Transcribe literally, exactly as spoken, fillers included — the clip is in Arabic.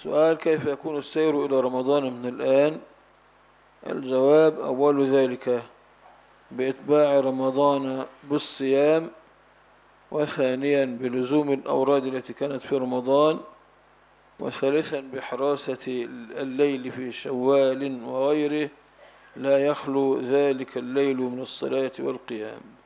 سؤال: كيف يكون السير إلى رمضان من الآن؟ الجواب: أول ذلك بإتباع رمضان بالصيام، وثانيا بلزوم الأوراد التي كانت في رمضان، وثالثا بحراسة الليل في شوال وغيره، لا يخلو ذلك الليل من الصلاة والقيام.